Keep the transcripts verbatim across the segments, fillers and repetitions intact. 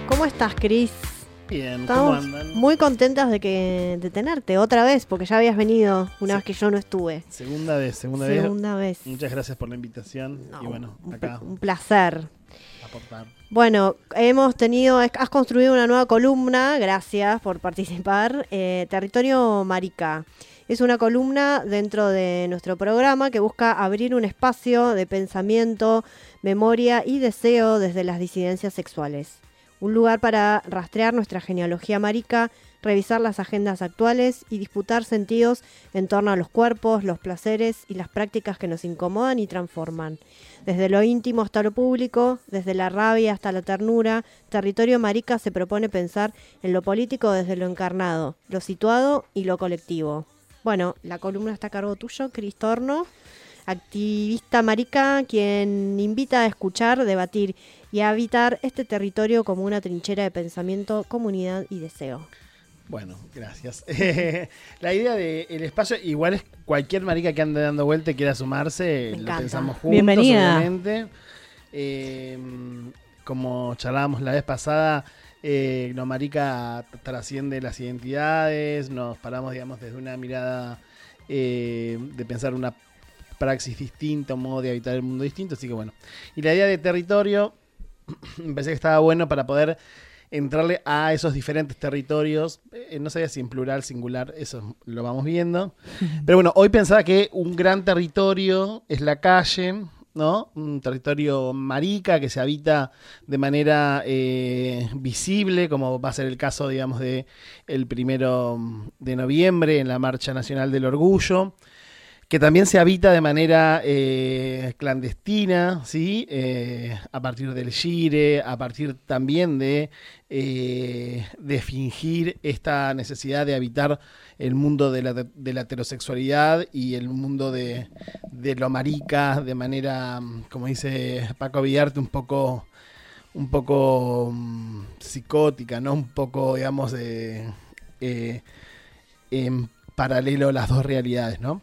¿Cómo estás, Cris? Bien, Estamos ¿cómo andan? muy contentas de que de tenerte otra vez, porque ya habías venido una Sí. vez que yo no estuve. Segunda vez, segunda, Segunda vez. vez. Muchas gracias por la invitación. No, y bueno, un, acá un placer. aportar. Bueno, hemos tenido, has construido una nueva columna, gracias por participar, eh, Territorio Marica. Es una columna dentro de nuestro programa que busca abrir un espacio de pensamiento, memoria y deseo desde las disidencias sexuales. Un lugar para rastrear nuestra genealogía marica, revisar las agendas actuales y disputar sentidos en torno a los cuerpos, los placeres y las prácticas que nos incomodan y transforman. Desde lo íntimo hasta lo público, desde la rabia hasta la ternura, Territorio Marica se propone pensar en lo político desde lo encarnado, lo situado y lo colectivo. Bueno, la columna está a cargo tuyo, Cris Torno, activista marica, quien invita a escuchar, debatir y a habitar este territorio como una trinchera de pensamiento, comunidad y deseo. Bueno, gracias. La idea del espacio, igual es cualquier marica que ande dando vuelta y quiera sumarse, Me lo encanta. pensamos juntos, Bienvenida. obviamente. Eh, como charlábamos la vez pasada, eh, lo marica trasciende las identidades, nos paramos, digamos, desde una mirada eh, de pensar una praxis distinta, un modo de habitar el mundo distinto, así que bueno. Y la idea de territorio me parece que estaba bueno para poder entrarle a esos diferentes territorios, eh, no sabía si en plural, singular, eso lo vamos viendo, pero bueno, hoy pensaba que un gran territorio es la calle, ¿no? Un territorio marica que se habita de manera eh, visible, como va a ser el caso, digamos, de el primero de noviembre en la Marcha Nacional del Orgullo, que también se habita de manera eh, clandestina, ¿sí? Eh, a partir del gire, a partir también de, eh, de fingir esta necesidad de habitar el mundo de la, de la heterosexualidad y el mundo de, de lo marica de manera, como dice Paco Villarte, un poco, un poco um, psicótica, ¿no? Un poco, digamos, eh, eh, en paralelo las dos realidades, ¿no?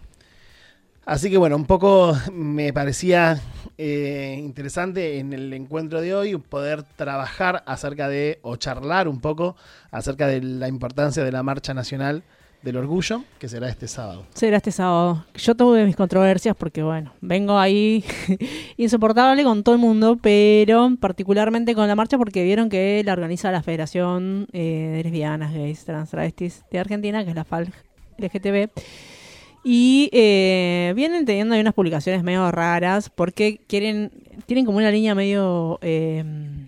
Así que bueno, un poco me parecía eh, interesante en el encuentro de hoy poder trabajar acerca de, o charlar un poco acerca de la importancia de la Marcha Nacional del Orgullo, que será este sábado. Será este sábado. Yo tuve mis controversias porque, bueno, vengo ahí insoportable con todo el mundo, pero particularmente con la marcha porque vieron que la organiza la Federación eh, de Lesbianas, Gays, Trans, Travestis de Argentina, que es la F A L L G T B. Y eh, vienen teniendo ahí unas publicaciones medio raras porque quieren, tienen como una línea medio eh,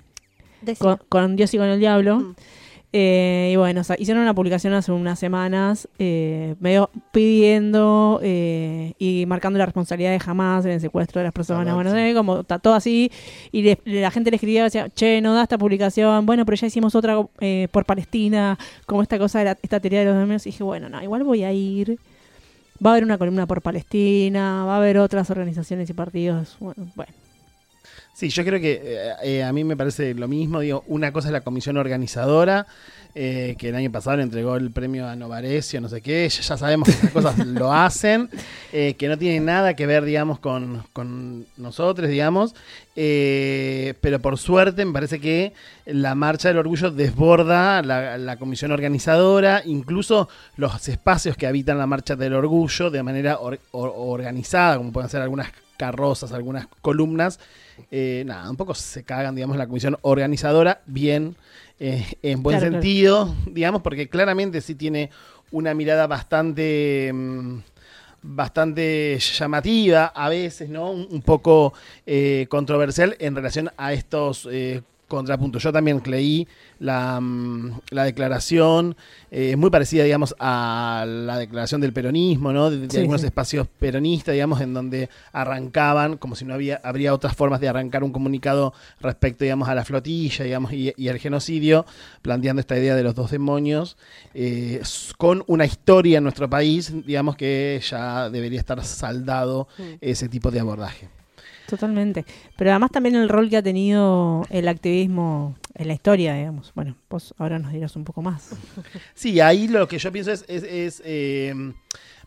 con, con Dios y con el diablo. Mm. Eh, y bueno, o sea, hicieron una publicación hace unas semanas eh, medio pidiendo eh, y marcando la responsabilidad de Hamas en el secuestro de las personas. Claro, bueno, sí. Como está todo así. Y le, la gente le escribía, decía, che, no da esta publicación. Bueno, pero ya hicimos otra eh, por Palestina, como esta cosa de la, esta teoría de los demonios. Y dije, bueno, no, igual voy a ir. Va a haber una columna por Palestina, va a haber otras organizaciones y partidos. Bueno, bueno. Sí, yo creo que eh, eh, a mí me parece lo mismo. Digo, una cosa es la comisión organizadora, eh, que el año pasado le entregó el premio a Novarecio, no sé qué. Ya, ya sabemos que esas cosas lo hacen, eh, que no tienen nada que ver, digamos, con, con nosotros, digamos. Eh, pero por suerte me parece que la Marcha del Orgullo desborda la, la comisión organizadora, incluso los espacios que habitan la Marcha del Orgullo de manera or, or, organizada, como pueden ser algunas carrozas, algunas columnas. Eh, nada, un poco se cagan, digamos, la comisión organizadora, bien, eh, en buen claro, sentido, claro. digamos, porque claramente sí tiene una mirada bastante... Mmm, bastante llamativa a veces, ¿no? Un, un poco eh, controversial en relación a estos eh, contrapuntos. Yo también leí la, la declaración, eh, muy parecida, digamos, a la declaración del peronismo, ¿no? De, de sí, algunos sí. espacios peronistas, digamos, en donde arrancaban, como si no había habría otras formas de arrancar un comunicado respecto, digamos, a la flotilla, digamos, y, y al genocidio, planteando esta idea de los dos demonios, eh, con una historia en nuestro país, digamos, que ya debería estar saldado sí. ese tipo de abordaje. Totalmente. Pero además también el rol que ha tenido el activismo en la historia, digamos. Bueno, vos ahora nos dirás un poco más. Sí, ahí lo que yo pienso es, es, es eh,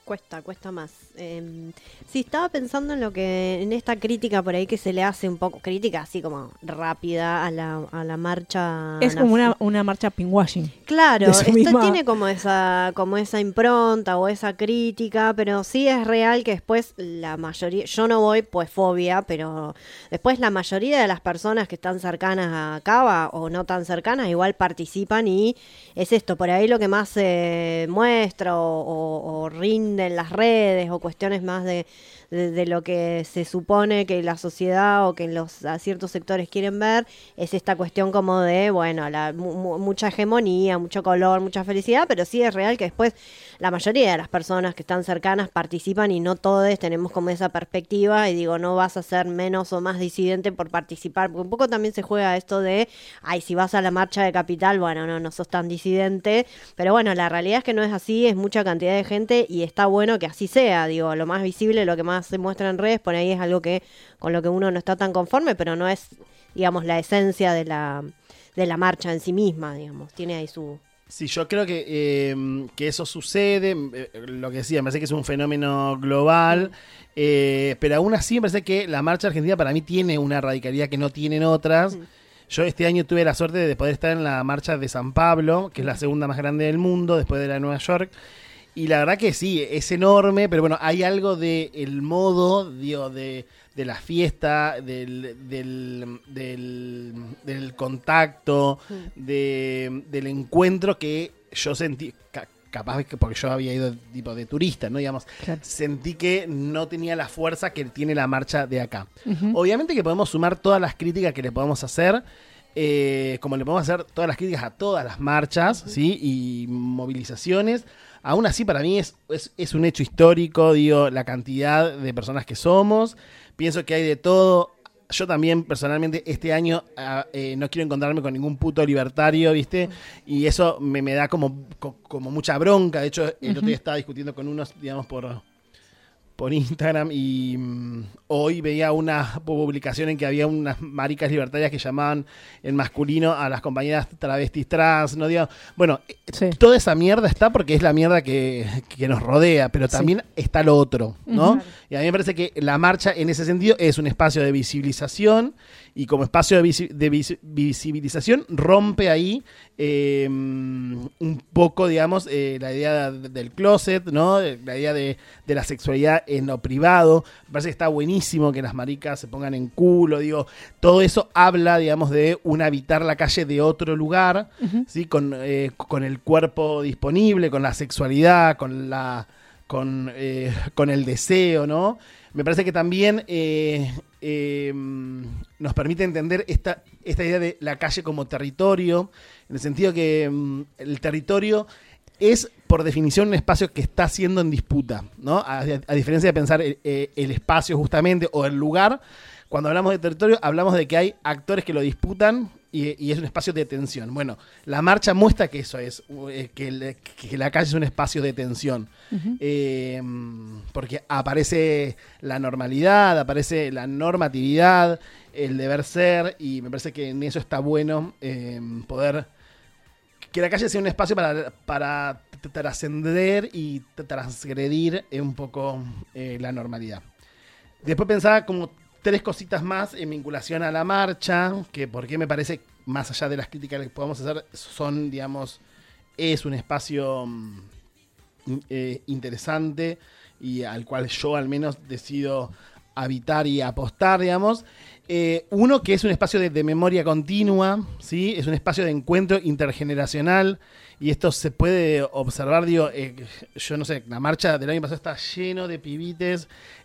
Cuesta, cuesta más. Eh, sí, estaba pensando en lo que, en esta crítica por ahí que se le hace un poco, crítica así como rápida a la, a la marcha. Es como una, una marcha pinkwashing. Claro, de su esto misma- tiene como esa, como esa impronta o esa crítica, pero sí es real que después la mayoría, yo no voy pues fobia, pero después la mayoría de las personas que están cercanas a Cava o no tan cercanas igual participan y es esto, por ahí lo que más se muestra o, o, o rinde en las redes o cuestiones más de, de, de lo que se supone que la sociedad o que los a ciertos sectores quieren ver, es esta cuestión como de, bueno, la, mu, mu, mucha hegemonía, mucho color, mucha felicidad, pero sí es real que después la mayoría de las personas que están cercanas participan y no todos tenemos como esa perspectiva y digo, no vas a ser menos o más disidente por participar, porque un poco también se juega esto de, ay, si vas a la marcha de Capital, bueno, no, no sos tan disidente, pero bueno, la realidad es que no es así, es mucha cantidad de gente y está bueno que así sea, digo, lo más visible, lo que más se muestra en redes, por ahí es algo que con lo que uno no está tan conforme, pero no es, digamos, la esencia de la, de la marcha en sí misma, digamos, tiene ahí su... Sí, yo creo que, eh, que eso sucede, eh, lo que decía, me parece que es un fenómeno global, eh, pero aún así me parece que la marcha argentina para mí tiene una radicalidad que no tienen otras. Mm. Yo este año tuve la suerte de poder estar en la marcha de San Pablo, que es la segunda más grande del mundo, después de la de Nueva York. Y la verdad que sí, es enorme, pero bueno, hay algo del modo, digo, de, de la fiesta, del, del, del, del contacto, de, del encuentro que yo sentí, ca- capaz que porque yo había ido tipo de turista, ¿no? Digamos, Claro. sentí que no tenía la fuerza que tiene la marcha de acá. Ujú. Obviamente que podemos sumar todas las críticas que le podemos hacer, eh, como le podemos hacer todas las críticas a todas las marchas, ¿sí? Y movilizaciones. Aún así, para mí es, es, es un hecho histórico, digo, la cantidad de personas que somos. Pienso que hay de todo. Yo también, personalmente, este año ah, eh, no quiero encontrarme con ningún puto libertario, ¿viste? Y eso me, me da como, co- como mucha bronca. De hecho, el otro día estaba discutiendo con unos, digamos, por... por Instagram y mm, hoy veía una publicación en que había unas maricas libertarias que llamaban en masculino a las compañeras travestis trans, no digo, bueno, Sí. toda esa mierda está porque es la mierda que, que nos rodea, pero también está lo otro, ¿no? Ujú. Y a mí me parece que la marcha en ese sentido es un espacio de visibilización y como espacio de, visi- de visi- visibilización rompe ahí eh, un poco, digamos, eh, la idea de- del closet, ¿no? La idea de, de la sexualidad en lo privado. Me parece que está buenísimo que las maricas se pongan en culo, digo, todo eso habla, digamos, de un habitar la calle de otro lugar, Ujú. ¿sí? Con, eh, con el cuerpo disponible, con la sexualidad, con la con, eh, con el deseo, ¿no? Me parece que también eh, eh, nos permite entender esta, esta idea de la calle como territorio, en el sentido que mm, el territorio es, por definición, un espacio que está siendo en disputa, ¿no? A, a diferencia de pensar el, el espacio justamente o el lugar, cuando hablamos de territorio hablamos de que hay actores que lo disputan y, y es un espacio de tensión. Bueno, la marcha muestra que eso es, eh, que, el- que la calle es un espacio de tensión. Ujú. Eh, porque aparece la normalidad, aparece la normatividad, el deber ser, y me parece que en eso está bueno eh, poder que la calle sea un espacio para, para t- trascender y t- transgredir eh, un poco eh, la normalidad. Después pensaba como tres cositas más en vinculación a la marcha, que porque me parece, más allá de las críticas que podamos hacer, son, digamos, es un espacio mm, eh, interesante y al cual yo al menos decido habitar y apostar, digamos. Eh, uno que es un espacio de, de memoria continua, ¿sí? Es un espacio de encuentro intergeneracional y esto se puede observar, digo, eh, yo no sé, la marcha del año pasado está lleno de pibites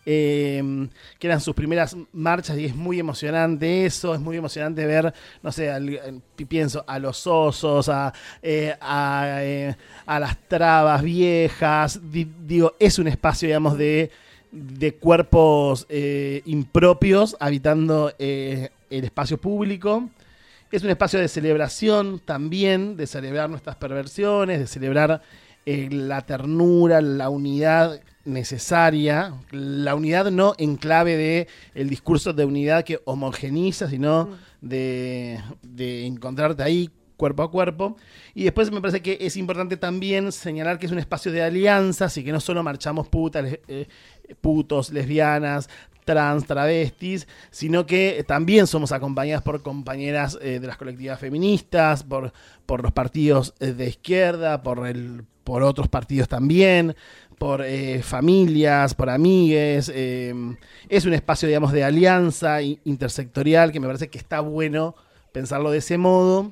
eh, que eran sus primeras marchas y es muy emocionante eso, es muy emocionante ver, no sé, al, al- pienso a los osos, a, eh, a, eh, a las trabas viejas, di- digo, es un espacio, digamos, de de cuerpos eh, impropios habitando eh, el espacio público. Es un espacio de celebración también, de celebrar nuestras perversiones, de celebrar eh, la ternura, la unidad necesaria, la unidad no en clave de el discurso de unidad que homogeniza, sino de, de encontrarte ahí cuerpo a cuerpo. Y después me parece que es importante también señalar que es un espacio de alianzas y que no solo marchamos putas, eh, putos, lesbianas, trans, travestis, sino que también somos acompañadas por compañeras eh, de las colectividades feministas, por, por los partidos eh, de izquierda, por, el, por otros partidos también, por eh, familias, por amigues. Eh, es un espacio, digamos, de alianza intersectorial que me parece que está bueno pensarlo de ese modo.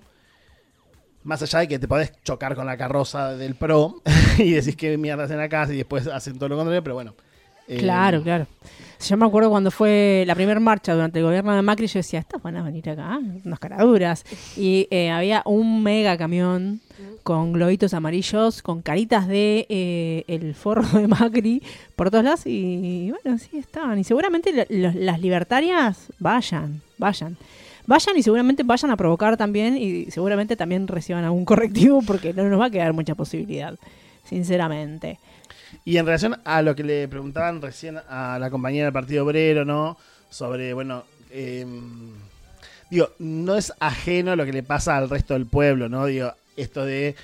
Más allá de que te podés chocar con la carroza del PRO y decís que mierda hacen acá y después hacen todo lo contrario, pero bueno. Eh, claro, claro. Yo me acuerdo cuando fue la primera marcha durante el gobierno de Macri, yo decía, estos van a venir acá, unas caraduras. Y eh, había un mega camión con globitos amarillos, con caritas de eh, el forro de Macri por todos lados. Y bueno, sí estaban. Y seguramente la, la, las libertarias vayan, vayan. Vayan y seguramente vayan a provocar también y seguramente también reciban algún correctivo porque no nos va a quedar mucha posibilidad, sinceramente. Y en relación a lo que le preguntaban recién a la compañera del Partido Obrero, ¿no? Sobre, bueno, eh, digo, no es ajeno lo que le pasa al resto del pueblo, ¿no? Digo, esto de,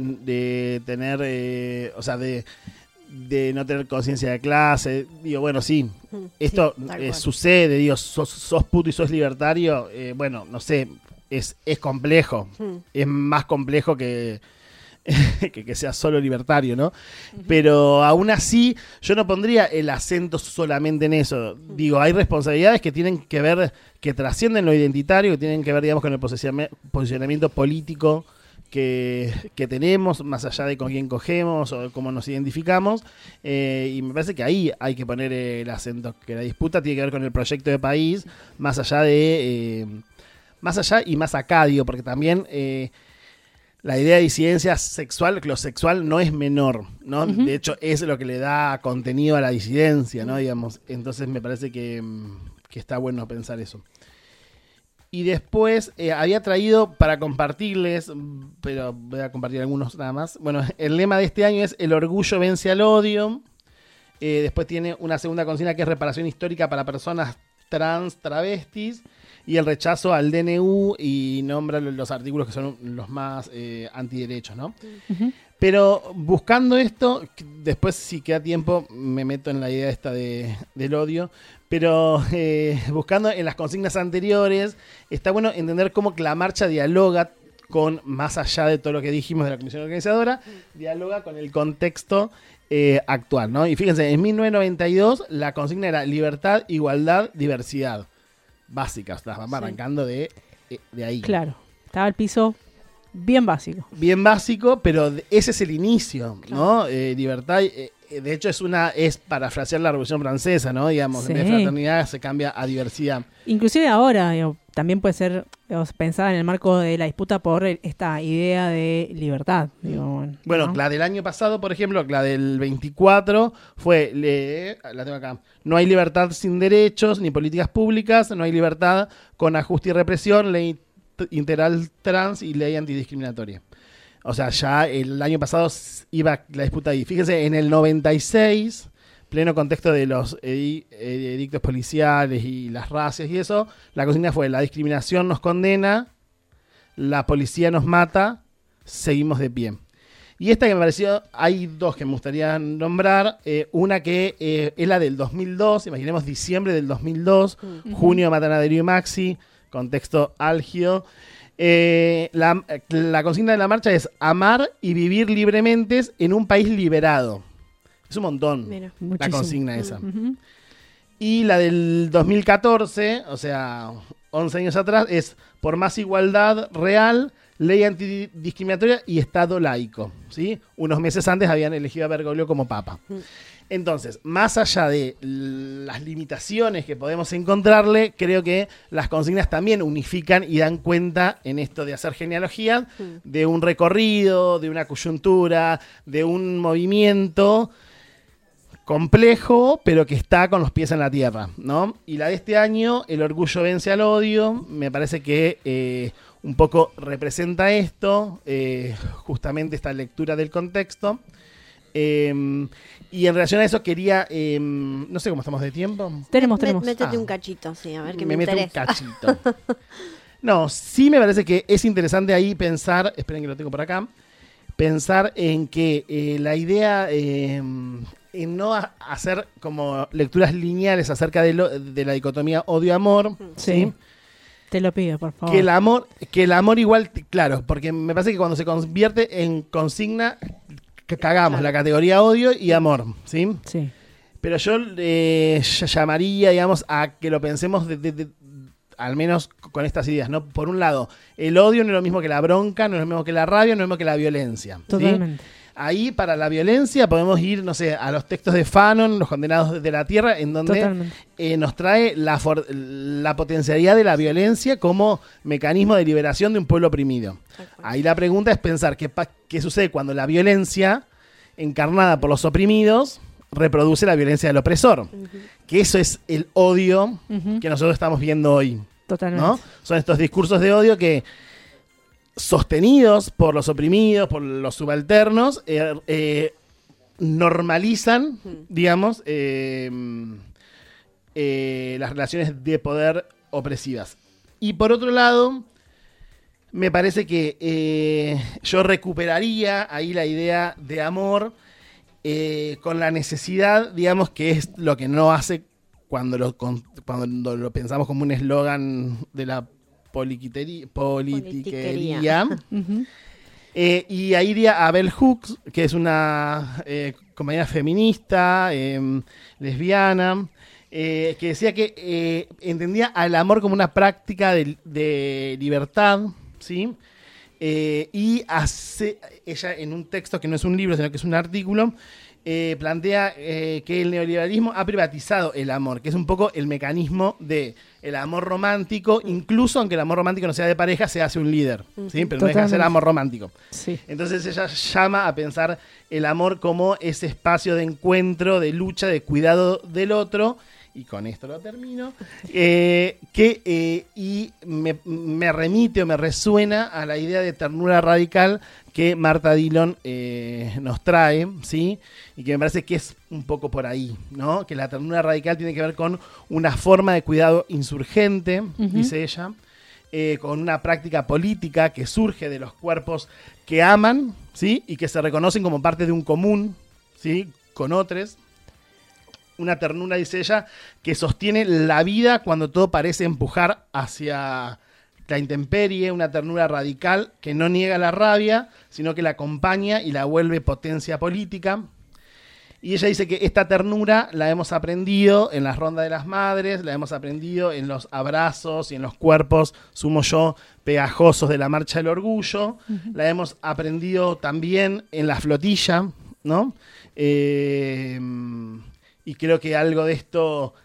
de tener, eh, o sea, de, de no tener conciencia de clase. Digo, bueno, sí, esto sí, eh, sucede, digo, sos, sos puto y sos libertario, eh, bueno, no sé, es, es complejo, mm. es más complejo que... que, que sea solo libertario, ¿no? Uh-huh. Pero aún así, yo no pondría el acento solamente en eso. Uh-huh. Digo, hay responsabilidades que tienen que ver, que trascienden lo identitario, que tienen que ver, digamos, con el posicionamiento político que, que tenemos, más allá de con quién cogemos o cómo nos identificamos. Eh, y me parece que ahí hay que poner el acento, que la disputa tiene que ver con el proyecto de país, más allá de... Eh, más allá y más acá, digo, porque también... Eh, la idea de disidencia sexual, lo sexual no es menor, ¿no? Uh-huh. De hecho, es lo que le da contenido a la disidencia, ¿no? Digamos. Entonces me parece que, que está bueno pensar eso. Y después eh, había traído para compartirles, pero voy a compartir algunos nada más. Bueno, el lema de este año es el orgullo vence al odio. Eh, después tiene una segunda consigna que es reparación histórica para personas trans, travestis. Y el rechazo al D N U y nombra los artículos que son los más eh, antiderechos, ¿no? Uh-huh. Pero buscando esto, después si queda tiempo me meto en la idea esta de, del odio, pero eh, buscando en las consignas anteriores, está bueno entender cómo que la marcha dialoga con, más allá de todo lo que dijimos de la comisión organizadora, uh-huh. dialoga con el contexto eh, actual, ¿no? Y fíjense, en mil novecientos noventa y dos la consigna era libertad, igualdad, diversidad. Básicas, las vamos sí. arrancando de, de ahí. Claro, estaba el piso bien básico. Bien básico, pero ese es el inicio, claro. ¿no? Eh, libertad, eh, de hecho es una es parafrasear la Revolución Francesa, ¿no? Digamos, sí. en vez de fraternidad se cambia a diversidad. Inclusive ahora, digo, también puede ser digamos, pensada en el marco de la disputa por esta idea de libertad. Digo, bueno, bueno ¿no? La del año pasado, por ejemplo, la del veinticuatro, fue, le, la tengo acá, no hay libertad sin derechos ni políticas públicas, no hay libertad con ajuste y represión, ley integral trans y ley antidiscriminatoria. O sea, ya el año pasado iba la disputa ahí. Fíjense, en el noventa y seis, pleno contexto de los edi- edictos policiales y las racias y eso, la consigna fue: la discriminación nos condena, la policía nos mata, seguimos de pie. Y esta que me pareció, hay dos que me gustaría nombrar. Eh, una que eh, es la del dos mil dos, imaginemos diciembre del dos mil dos, uh-huh. junio matan a Darío y Maxi, contexto álgido. Eh, la, la consigna de la marcha es amar y vivir libremente en un país liberado. Es un montón. Mira, la consigna esa. Uh-huh. Y la del dos mil catorce, o sea, once años atrás, es por más igualdad real, ley antidiscriminatoria y Estado laico, ¿sí? Unos meses antes habían elegido a Bergoglio como papa. Uh-huh. Entonces, más allá de las limitaciones que podemos encontrarle, creo que las consignas también unifican y dan cuenta en esto de hacer genealogías, mm. de un recorrido, de una coyuntura, de un movimiento complejo, pero que está con los pies en la tierra, ¿no? Y la de este año, el orgullo vence al odio, me parece que eh, un poco representa esto, eh, justamente esta lectura del contexto. Eh, y en relación a eso quería, eh, no sé cómo estamos de tiempo. Tenemos, tenemos. Métete ah, un cachito, sí, a ver qué me, me meto interesa. un cachito. No, sí me parece que es interesante ahí pensar, esperen que lo tengo por acá, pensar en que eh, la idea, eh, en no a- hacer como lecturas lineales acerca de, lo- de la dicotomía odio-amor, Sí. ¿sí? Te lo pido, por favor. Que el amor, que el amor igual, claro, porque me parece que cuando se convierte en consigna, que cagamos Claro. la categoría odio y amor, ¿sí? Sí. Pero yo eh, ll- llamaría, digamos, a que lo pensemos de, de- de- al menos con estas ideas, ¿no? Por un lado, el odio no es lo mismo que la bronca, no es lo mismo que la rabia, no es lo mismo que la violencia, ¿sí? Totalmente. Ahí para la violencia podemos ir, no sé, a los textos de Fanon, Los Condenados de la Tierra, en donde Totalmente. eh, nos trae la, for- la potencialidad de la violencia como mecanismo de liberación de un pueblo oprimido. Ahí la pregunta es pensar qué, pa- qué sucede cuando la violencia, encarnada por los oprimidos, reproduce la violencia del opresor. Ujú. Que eso es el odio Ujú. que nosotros estamos viendo hoy, Totalmente. ¿no? Son estos discursos de odio que, sostenidos por los oprimidos, por los subalternos, eh, eh, normalizan, Ujú. digamos, eh, eh, las relaciones de poder opresivas. Y por otro lado, me parece que eh, yo recuperaría ahí la idea de amor eh, con la necesidad, digamos, que es lo que no hace cuando lo, con- cuando lo pensamos como un eslogan de la poliquiteri- politiquería. Ujú. Eh, y ahí iría a Bell Hooks, que es una eh, compañera feminista, eh, lesbiana, eh, que decía que eh, entendía al amor como una práctica de, de libertad, ¿sí? Eh, y hace, ella en un texto que no es un libro, sino que es un artículo, eh, plantea eh, que el neoliberalismo ha privatizado el amor, que es un poco el mecanismo de el amor romántico, incluso aunque el amor romántico no sea de pareja, se hace un líder, ¿sí? Pero no deja de ser Totalmente. amor romántico. Sí. Entonces ella llama a pensar el amor como ese espacio de encuentro, de lucha, de cuidado del otro, y con esto lo termino, eh, que eh, y me, me remite o me resuena a la idea de ternura radical que Marta Dillon eh, nos trae, ¿sí? Y que me parece que es un poco por ahí, ¿no? Que la ternura radical tiene que ver con una forma de cuidado insurgente, Ujú. dice ella, eh, con una práctica política que surge de los cuerpos que aman, ¿sí? Y que se reconocen como parte de un común, ¿sí? Con otros. Una ternura, dice ella, que sostiene la vida cuando todo parece empujar hacia la intemperie, una ternura radical que no niega la rabia, sino que la acompaña y la vuelve potencia política. Y ella dice que esta ternura la hemos aprendido en las rondas de las madres, la hemos aprendido en los abrazos y en los cuerpos, sumo yo, pegajosos de la Marcha del Orgullo, la hemos aprendido también en la flotilla, ¿no? Eh, y creo que algo de esto,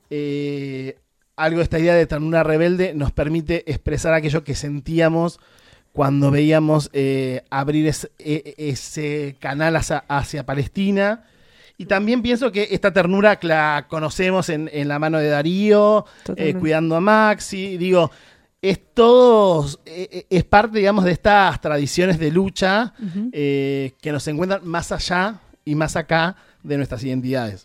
eh, algo de esta idea de ternura rebelde nos permite expresar aquello que sentíamos cuando veíamos eh, abrir ese, e- ese canal hacia, hacia Palestina. Y también pienso que esta ternura que la conocemos en, en La mano de Darío, eh, Totalmente. cuidando a Maxi, digo, es todo, eh, es parte, digamos, de estas tradiciones de lucha Ujú. eh, que nos encuentran más allá y más acá de nuestras identidades.